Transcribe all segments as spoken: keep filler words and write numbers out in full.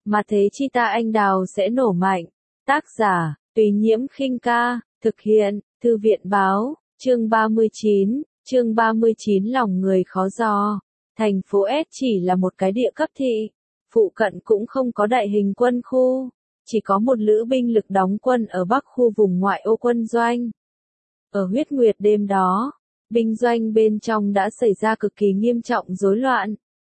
mà thế chi ta anh đào sẽ nổ mạnh. Tác giả, Tùy Nhiễm Khinh Ca, thực hiện, Thư viện Báo, chương ba mươi chín, chương ba mươi chín lòng người khó dò. Thành phố S chỉ là một cái địa cấp thị, phụ cận cũng không có đại hình quân khu, chỉ có một lữ binh lực đóng quân ở bắc khu vùng ngoại ô quân doanh. Ở huyết nguyệt đêm đó, binh doanh bên trong đã xảy ra cực kỳ nghiêm trọng rối loạn.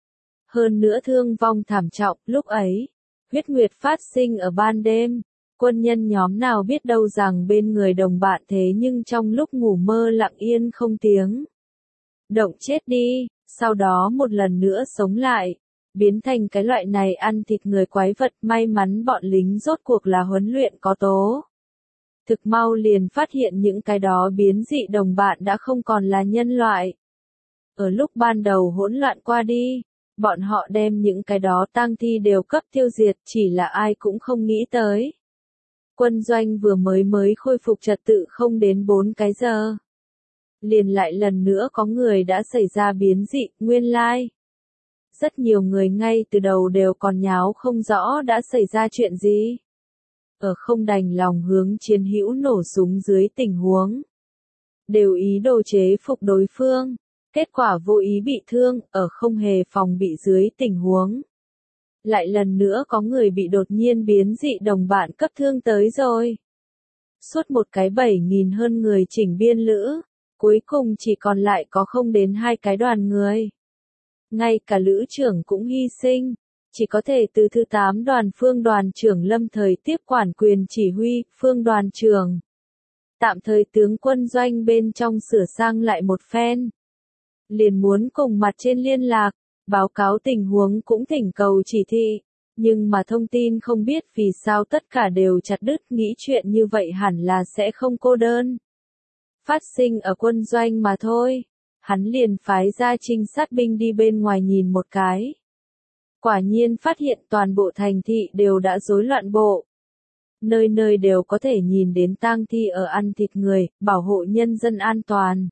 Hơn nữa thương vong thảm trọng, lúc ấy, huyết nguyệt phát sinh ở ban đêm, quân nhân nhóm nào biết đâu rằng bên người đồng bạn thế nhưng trong lúc ngủ mơ lặng yên không tiếng động chết đi, sau đó một lần nữa sống lại, biến thành cái loại này ăn thịt người quái vật. May mắn bọn lính rốt cuộc là huấn luyện có tố. Thực mau liền phát hiện những cái đó biến dị đồng bạn đã không còn là nhân loại. Ở lúc ban đầu hỗn loạn qua đi, bọn họ đem những cái đó tang thi đều cấp tiêu diệt, chỉ là ai cũng không nghĩ tới. Quân doanh vừa mới mới khôi phục trật tự không đến bốn cái giờ. Liền lại lần nữa có người đã xảy ra biến dị, nguyên lai. Rất nhiều người ngay từ đầu đều còn nháo không rõ đã xảy ra chuyện gì. Ở không đành lòng hướng chiến hữu nổ súng dưới tình huống. Đều ý đồ chế phục đối phương. Kết quả vô ý bị thương, ở không hề phòng bị dưới tình huống. Lại lần nữa có người bị đột nhiên biến dị đồng bạn cấp thương tới rồi. Suốt một cái bảy nghìn hơn người chỉnh biên lữ, cuối cùng chỉ còn lại có không đến hai cái đoàn người. Ngay cả lữ trưởng cũng hy sinh, chỉ có thể từ thứ tám đoàn phương đoàn trưởng lâm thời tiếp quản quyền chỉ huy, phương đoàn trưởng. Tạm thời tướng quân doanh bên trong sửa sang lại một phen. Liền muốn cùng mặt trên liên lạc, báo cáo tình huống cũng thỉnh cầu chỉ thị, nhưng mà thông tin không biết vì sao tất cả đều chặt đứt, nghĩ chuyện như vậy hẳn là sẽ không cô đơn. Phát sinh ở quân doanh mà thôi, hắn liền phái ra trinh sát binh đi bên ngoài nhìn một cái. Quả nhiên phát hiện toàn bộ thành thị đều đã rối loạn bộ. Nơi nơi đều có thể nhìn đến tang thi ở ăn thịt người, bảo hộ nhân dân an toàn.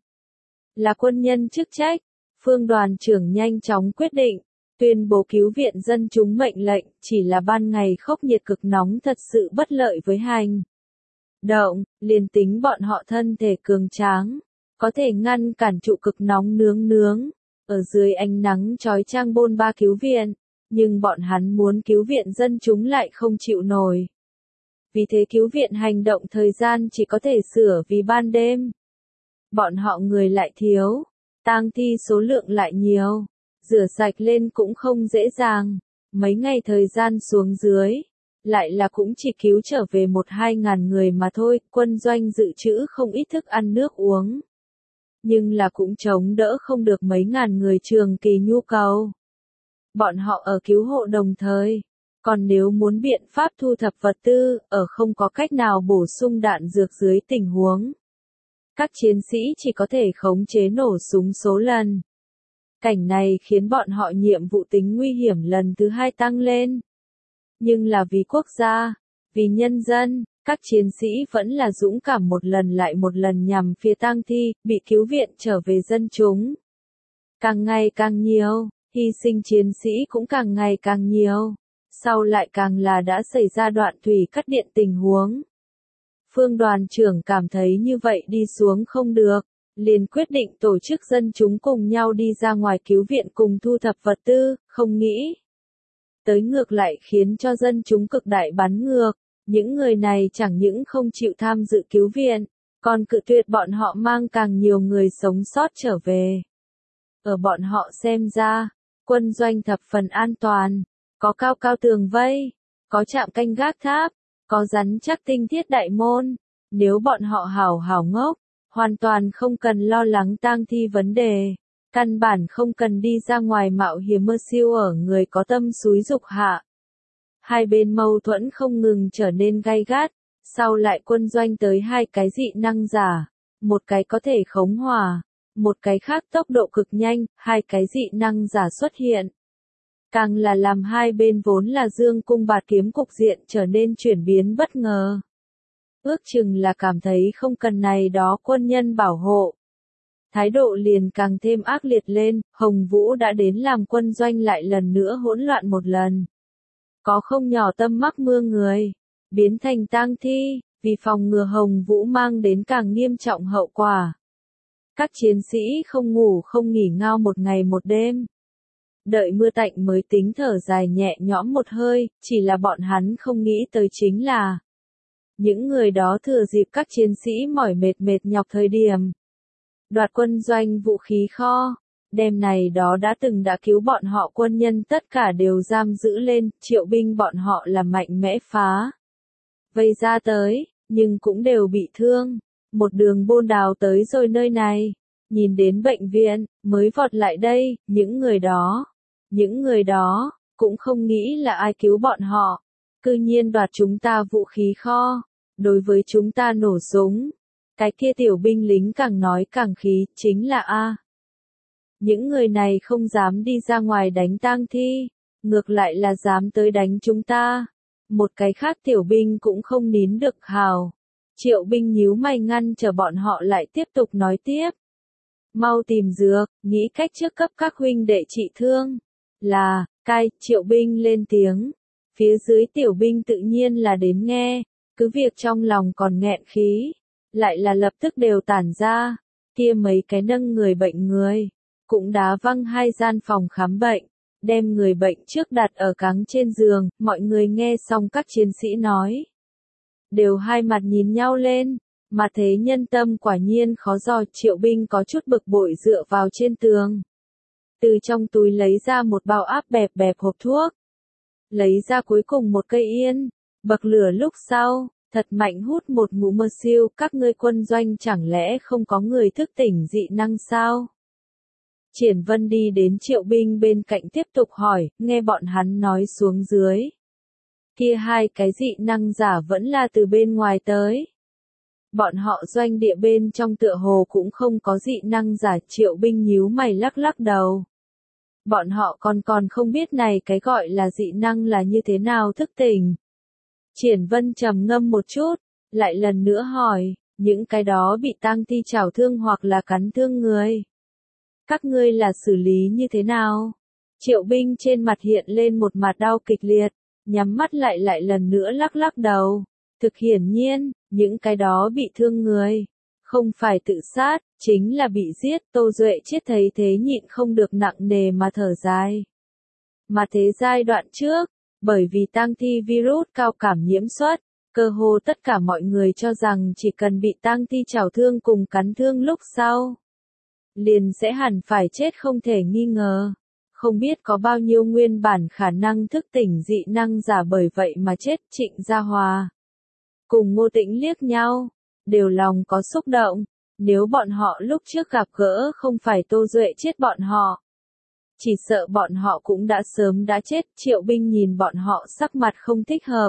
Là quân nhân chức trách, phương đoàn trưởng nhanh chóng quyết định, tuyên bố cứu viện dân chúng mệnh lệnh, chỉ là ban ngày khốc nhiệt cực nóng thật sự bất lợi với hành động, liền tính bọn họ thân thể cường tráng, có thể ngăn cản trụ cực nóng nướng nướng, ở dưới ánh nắng chói chang bôn ba cứu viện, nhưng bọn hắn muốn cứu viện dân chúng lại không chịu nổi. Vì thế cứu viện hành động thời gian chỉ có thể sửa vì ban đêm. Bọn họ người lại thiếu, tang thi số lượng lại nhiều, rửa sạch lên cũng không dễ dàng, mấy ngày thời gian xuống dưới, lại là cũng chỉ cứu trở về một hai ngàn người mà thôi, quân doanh dự trữ không ít thức ăn nước uống. Nhưng là cũng chống đỡ không được mấy ngàn người trường kỳ nhu cầu. Bọn họ ở cứu hộ đồng thời, còn nếu muốn biện pháp thu thập vật tư, ở không có cách nào bổ sung đạn dược dưới tình huống. Các chiến sĩ chỉ có thể khống chế nổ súng số lần. Cảnh này khiến bọn họ nhiệm vụ tính nguy hiểm lần thứ hai tăng lên. Nhưng là vì quốc gia, vì nhân dân, các chiến sĩ vẫn là dũng cảm một lần lại một lần nhằm phía tang thi, bị cứu viện trở về dân chúng. Càng ngày càng nhiều, hy sinh chiến sĩ cũng càng ngày càng nhiều. Sau lại càng là đã xảy ra đoạn thủy cắt điện tình huống. Phương đoàn trưởng cảm thấy như vậy đi xuống không được, liền quyết định tổ chức dân chúng cùng nhau đi ra ngoài cứu viện cùng thu thập vật tư, không nghĩ. Tới ngược lại khiến cho dân chúng cực đại bắn ngược, những người này chẳng những không chịu tham dự cứu viện, còn cự tuyệt bọn họ mang càng nhiều người sống sót trở về. Ở bọn họ xem ra, quân doanh thập phần an toàn, có cao cao tường vây, có trạm canh gác tháp, có rắn chắc tinh thiết đại môn, nếu bọn họ hảo hảo ngốc, hoàn toàn không cần lo lắng tang thi vấn đề, căn bản không cần đi ra ngoài mạo hiểm mơ siêu ở người có tâm xúi dục hạ. Hai bên mâu thuẫn không ngừng trở nên gay gắt, sau lại quân doanh tới hai cái dị năng giả, một cái có thể khống hỏa, một cái khác tốc độ cực nhanh, hai cái dị năng giả xuất hiện. Càng là làm hai bên vốn là dương cung bạt kiếm cục diện trở nên chuyển biến bất ngờ. Ước chừng là cảm thấy không cần này đó quân nhân bảo hộ. Thái độ liền càng thêm ác liệt lên, Hồng Vũ đã đến làm quân doanh lại lần nữa hỗn loạn một lần. có không nhỏ tâm mắc mưa người, biến thành tang thi, vì phòng ngừa Hồng Vũ mang đến càng nghiêm trọng hậu quả. Các chiến sĩ không ngủ không nghỉ ngao một ngày một đêm. Đợi mưa tạnh mới tính thở dài nhẹ nhõm một hơi, chỉ là bọn hắn không nghĩ tới chính là những người đó thừa dịp các chiến sĩ mỏi mệt mệt nhọc thời điểm đoạt quân doanh vũ khí kho, đêm này đó đã từng đã cứu bọn họ quân nhân tất cả đều giam giữ lên, triệu binh bọn họ là mạnh mẽ phá vây ra tới, nhưng cũng đều bị thương, một đường bôn đào tới rồi nơi này, nhìn đến bệnh viện, mới vọt lại đây, những người đó, những người đó, cũng không nghĩ là ai cứu bọn họ, cư nhiên đoạt chúng ta vũ khí kho, đối với chúng ta nổ súng. Cái kia tiểu binh lính càng nói càng khí, chính là A. Những người này không dám đi ra ngoài đánh tang thi, ngược lại là dám tới đánh chúng ta. Một cái khác tiểu binh cũng không nín được hào. Triệu binh nhíu mày ngăn chờ bọn họ lại tiếp tục nói tiếp. Mau tìm dược, nghĩ cách trước cấp các huynh đệ trị thương. Là, cai, triệu binh lên tiếng. Phía dưới tiểu binh tự nhiên là đến nghe, cứ việc trong lòng còn nghẹn khí. Lại là lập tức đều tản ra, kia mấy cái nâng người bệnh người, cũng đá văng hai gian phòng khám bệnh, đem người bệnh trước đặt ở cáng trên giường, mọi người nghe xong các chiến sĩ nói. Đều hai mặt nhìn nhau lên, mà thế nhân tâm quả nhiên khó dò, triệu binh có chút bực bội dựa vào trên tường. Từ trong túi lấy ra một bao áp bẹp bẹp hộp thuốc, lấy ra cuối cùng một cây yên, bậc lửa lúc sau. Thật mạnh hút một ngụm mơ siêu, các ngươi quân doanh chẳng lẽ không có người thức tỉnh dị năng sao? Triển Vân đi đến triệu binh bên cạnh tiếp tục hỏi, nghe bọn hắn nói xuống dưới. Kia hai cái dị năng giả vẫn là từ bên ngoài tới. Bọn họ doanh địa bên trong tựa hồ cũng không có dị năng giả, triệu binh nhíu mày lắc lắc đầu. Bọn họ còn còn không biết này cái gọi là dị năng là như thế nào thức tỉnh. Triển Vân trầm ngâm một chút, lại lần nữa hỏi, những cái đó bị tang thi chảo thương hoặc là cắn thương người. Các ngươi là xử lý như thế nào? Triệu binh trên mặt hiện lên một mặt đau kịch liệt, nhắm mắt lại lại lần nữa lắc lắc đầu. Thực hiển nhiên, những cái đó bị thương người, không phải tự sát, chính là bị giết. Tô Duệ chết thấy thế nhịn không được nặng nề mà thở dài. Mà thế giai đoạn trước, bởi vì tang thi virus cao cảm nhiễm xuất, cơ hồ tất cả mọi người cho rằng chỉ cần bị tang thi chảo thương cùng cắn thương lúc sau, liền sẽ hẳn phải chết không thể nghi ngờ. Không biết có bao nhiêu nguyên bản khả năng thức tỉnh dị năng giả bởi vậy mà chết. Trịnh Gia Hòa cùng Ngô Tĩnh liếc nhau, đều lòng có xúc động, nếu bọn họ lúc trước gặp gỡ không phải Tô Duệ chết bọn họ. Chỉ sợ bọn họ cũng đã sớm đã chết, triệu binh nhìn bọn họ sắc mặt không thích hợp.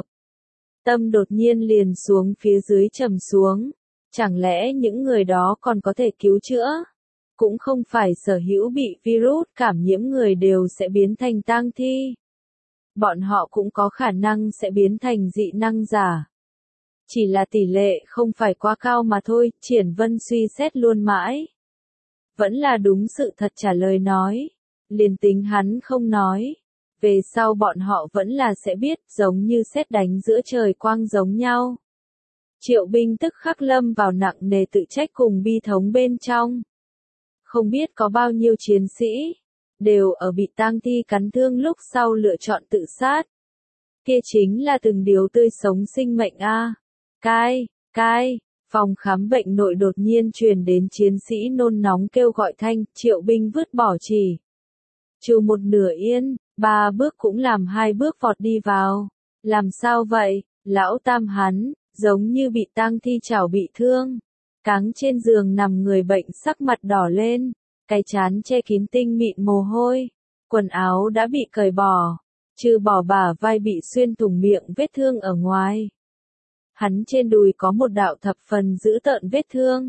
Tâm đột nhiên liền xuống phía dưới trầm xuống, chẳng lẽ những người đó còn có thể cứu chữa? Cũng không phải sở hữu bị virus cảm nhiễm người đều sẽ biến thành tang thi. Bọn họ cũng có khả năng sẽ biến thành dị năng giả. Chỉ là tỷ lệ không phải quá cao mà thôi, Triển Vân suy xét luôn mãi. Vẫn là đúng sự thật trả lời nói. Liền tính hắn không nói, về sau bọn họ vẫn là sẽ biết, giống như sét đánh giữa trời quang giống nhau. Triệu binh tức khắc lâm vào nặng nề tự trách cùng bi thống bên trong. Không biết có bao nhiêu chiến sĩ, đều ở bị tang thi cắn thương lúc sau lựa chọn tự sát. Kia chính là từng điều tươi sống sinh mệnh a. Cai, cai, phòng khám bệnh nội đột nhiên truyền đến chiến sĩ nôn nóng kêu gọi thanh, triệu binh vứt bỏ chỉ. Trừ một nửa yên, ba bước cũng làm hai bước vọt đi vào. Làm sao vậy? Lão tam hắn, giống như bị tang thi chảo bị thương. Cáng trên giường nằm người bệnh sắc mặt đỏ lên, cái trán che kín tinh mịn mồ hôi. Quần áo đã bị cởi bỏ, trừ bỏ bả vai bị xuyên thủng miệng vết thương ở ngoài. Hắn trên đùi có một đạo thập phần dữ tợn vết thương.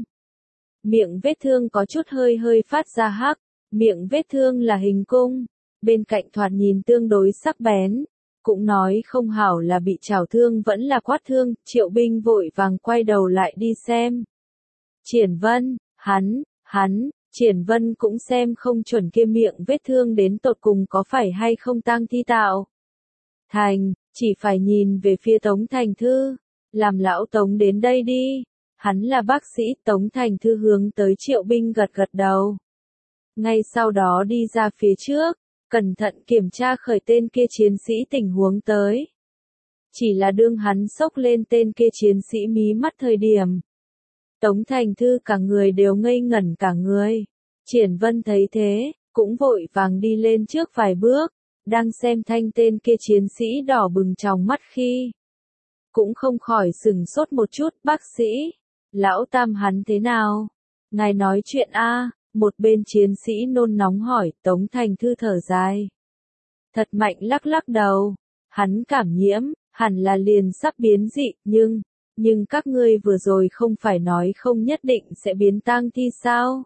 Miệng vết thương có chút hơi hơi phát ra hắc. Miệng vết thương là hình cung, bên cạnh thoạt nhìn tương đối sắc bén, cũng nói không hảo là bị chảo thương vẫn là quát thương, triệu binh vội vàng quay đầu lại đi xem. Triển Vân, hắn, hắn, Triển Vân cũng xem không chuẩn kia miệng vết thương đến tột cùng có phải hay không tang thi tạo. Thành, chỉ phải nhìn về phía Tống Thành Thư. Làm lão Tống đến đây đi. Hắn là bác sĩ. Tống Thành Thư hướng tới Triệu Binh gật gật đầu. Ngay sau đó đi ra phía trước, cẩn thận kiểm tra khởi tên kia chiến sĩ tình huống tới. Chỉ là đương hắn xốc lên tên kia chiến sĩ mí mắt thời điểm. Tống Thành Thư cả người đều ngây ngẩn cả người. Triển Vân thấy thế, cũng vội vàng đi lên trước vài bước, đang xem thanh tên kia chiến sĩ đỏ bừng trong mắt khi. Cũng không khỏi sừng sốt một chút. Bác sĩ, lão Tam hắn thế nào? Ngài nói chuyện a. Một bên chiến sĩ nôn nóng hỏi. Tống Thành Thư thở dài. Thật mạnh lắc lắc đầu. Hắn cảm nhiễm, hẳn là liền sắp biến dị, nhưng, nhưng các ngươi vừa rồi không phải nói không nhất định sẽ biến tang thi sao?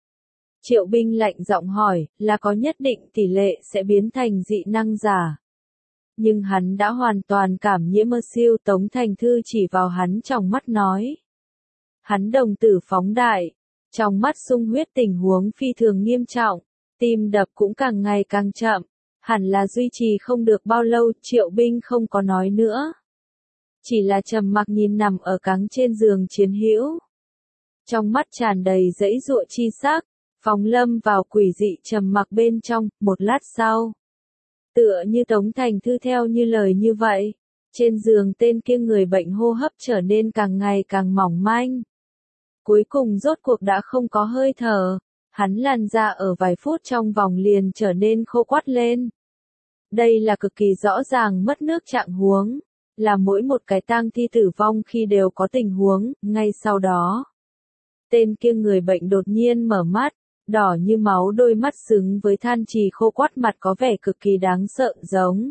Triệu Binh lạnh giọng hỏi, là có nhất định tỷ lệ sẽ biến thành dị năng giả. Nhưng hắn đã hoàn toàn cảm nhiễm mơ siêu. Tống Thành Thư chỉ vào hắn trong mắt nói. Hắn đồng tử phóng đại, trong mắt sung huyết, tình huống phi thường nghiêm trọng, tim đập cũng càng ngày càng chậm, hẳn là duy trì không được bao lâu. Triệu Binh không có nói nữa, chỉ là trầm mặc nhìn nằm ở cáng trên giường chiến hữu. Trong mắt tràn đầy dãy dụa chi sắc, phóng lâm vào quỷ dị trầm mặc bên trong. Một lát sau, tựa như Tống Thành Thư theo như lời như vậy, trên giường tên kia người bệnh hô hấp trở nên càng ngày càng mỏng manh. Cuối cùng rốt cuộc đã không có hơi thở, hắn làn da ở vài phút trong vòng liền trở nên khô quắt lên. Đây là cực kỳ rõ ràng mất nước trạng huống, là mỗi một cái tang thi tử vong khi đều có tình huống. Ngay sau đó, tên kia người bệnh đột nhiên mở mắt, đỏ như máu đôi mắt xứng với than trì khô quắt mặt có vẻ cực kỳ đáng sợ giống.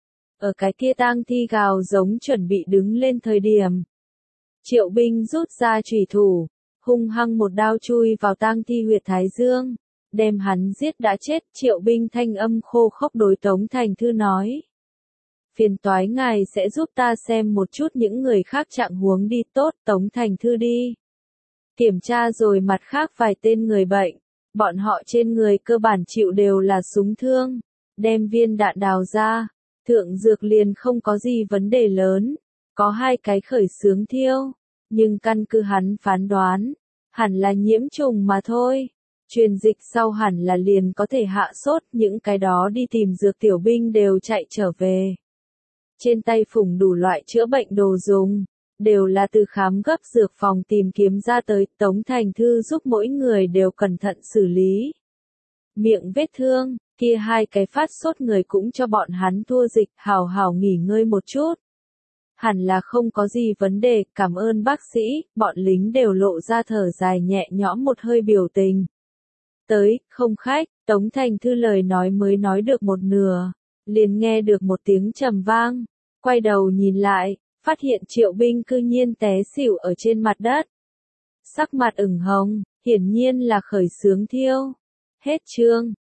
Ở cái kia tang thi gào giống chuẩn bị đứng lên thời điểm, Triệu Binh rút ra chủy thủ, hung hăng một đao chui vào tang thi huyệt thái dương, đem hắn giết đã chết. Triệu Binh thanh âm khô khốc đối Tống Thành Thư nói. Phiền toái ngài sẽ giúp ta xem một chút những người khác trạng huống đi. Tốt. Tống Thành Thư đi kiểm tra rồi mặt khác vài tên người bệnh, bọn họ trên người cơ bản chịu đều là súng thương, đem viên đạn đào ra, thượng dược liền không có gì vấn đề lớn, có hai cái khởi xướng thiêu, nhưng căn cứ hắn phán đoán, hẳn là nhiễm trùng mà thôi. Truyền dịch sau hẳn là liền có thể hạ sốt. Những cái đó đi tìm dược tiểu binh đều chạy trở về. Trên tay phủng đủ loại chữa bệnh đồ dùng, đều là từ khám gấp dược phòng tìm kiếm ra tới. Tống Thành Thư giúp mỗi người đều cẩn thận xử lý miệng vết thương, kia hai cái phát sốt người cũng cho bọn hắn thua dịch, hào hào nghỉ ngơi một chút. Hẳn là không có gì vấn đề, cảm ơn bác sĩ. Bọn lính đều lộ ra thở dài nhẹ nhõm một hơi biểu tình. Tới, không khách. Tống Thành Thư lời nói mới nói được một nửa, liền nghe được một tiếng trầm vang, quay đầu nhìn lại, phát hiện Triệu Binh cư nhiên té xỉu ở trên mặt đất. Sắc mặt ửng hồng, hiển nhiên là khởi xướng thiêu. Hết chương.